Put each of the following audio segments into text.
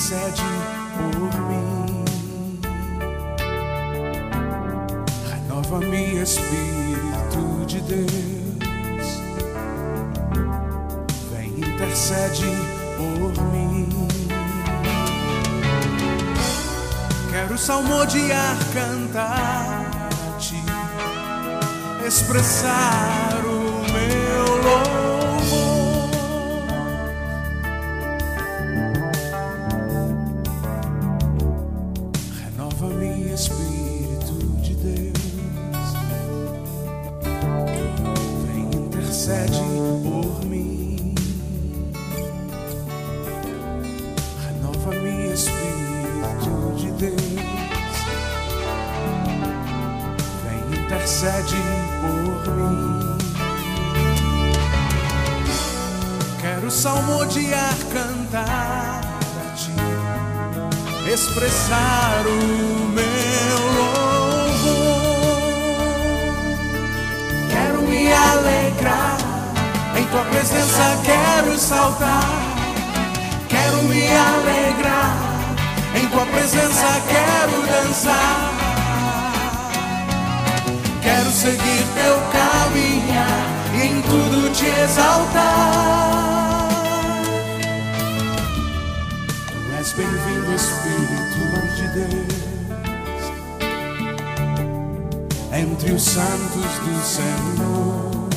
intercede por mim. Renova-me, Espírito de Deus, vem, intercede por mim. Quero salmodiar, cantar a ti, expressar o meu louvor. Renova-me, Espírito de Deus, vem, intercede por mim. Renova-me, Espírito de Deus, vem, intercede por mim. Quero salmodiar, cantar a ti, expressar o meu louvor. Quero me alegrar, em tua presença quero saltar. Quero me alegrar, em tua presença quero dançar. Quero seguir teu caminhar e em tudo te exaltar. Tu és bem-vindo, Espírito de Deus, entre os santos do Senhor.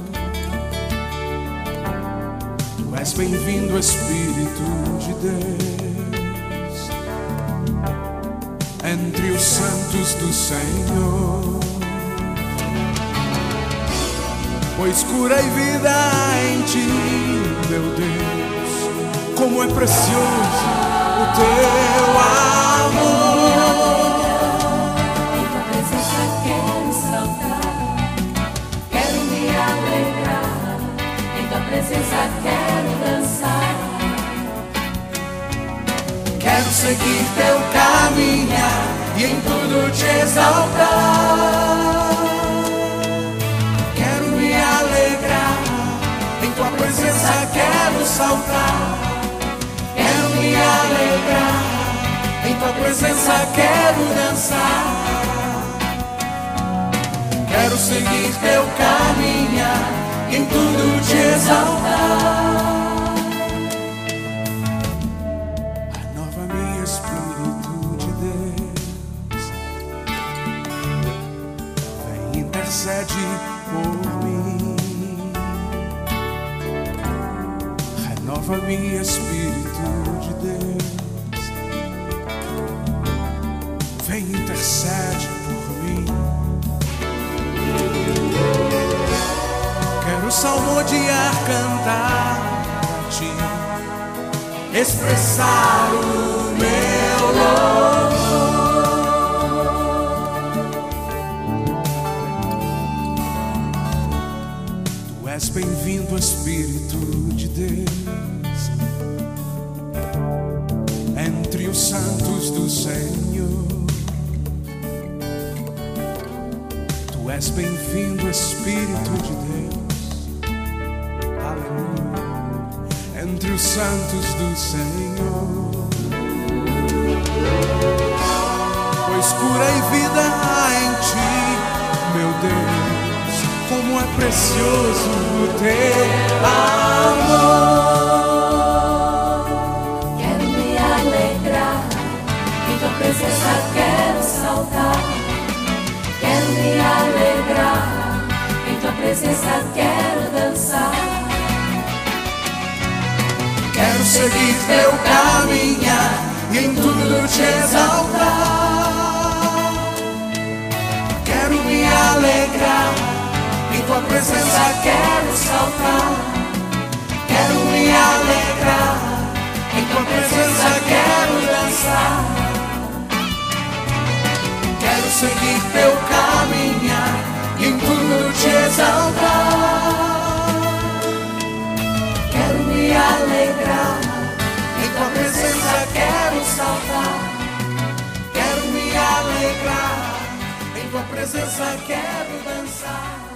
Tu és bem-vindo, Espírito de Deus, entre os santos do Senhor. Pois cura e vida em ti, meu Deus, como é precioso o teu amor. Em tua presença quero saltar, quero me alegrar, em tua presença quero dançar. Quero seguir teu caminhar e em tudo te exaltar. Tua presença quero saltar, quero me alegrar, em tua presença quero dançar. Quero seguir teu caminhar, em tudo te exaltar. Renova-me, Espírito de Deus, vem, intercede por mim. Renova-me, Espírito de Deus, vem, intercede por mim. Quero salmodiar, cantar a ti, expressar o meu louvor. Tu és bem-vindo, Espírito de Deus, entre os santos do Senhor. Tu és bem-vindo, Espírito de Deus, aleluia, entre os santos do Senhor. Pois cura e vida há em ti, meu Deus, como é precioso o teu amor. Presença quero saltar, quero me alegrar, em tua presença quero dançar. Quero seguir teu caminhar e em tudo te exaltar. Quero me alegrar, em tua presença quero saltar. Quero me alegrar, em tua presença quero dançar. Quero seguir teu caminhar e em tudo te exaltar. Quero me alegrar, em tua presença quero saltar. Quero me alegrar, em tua presença quero dançar.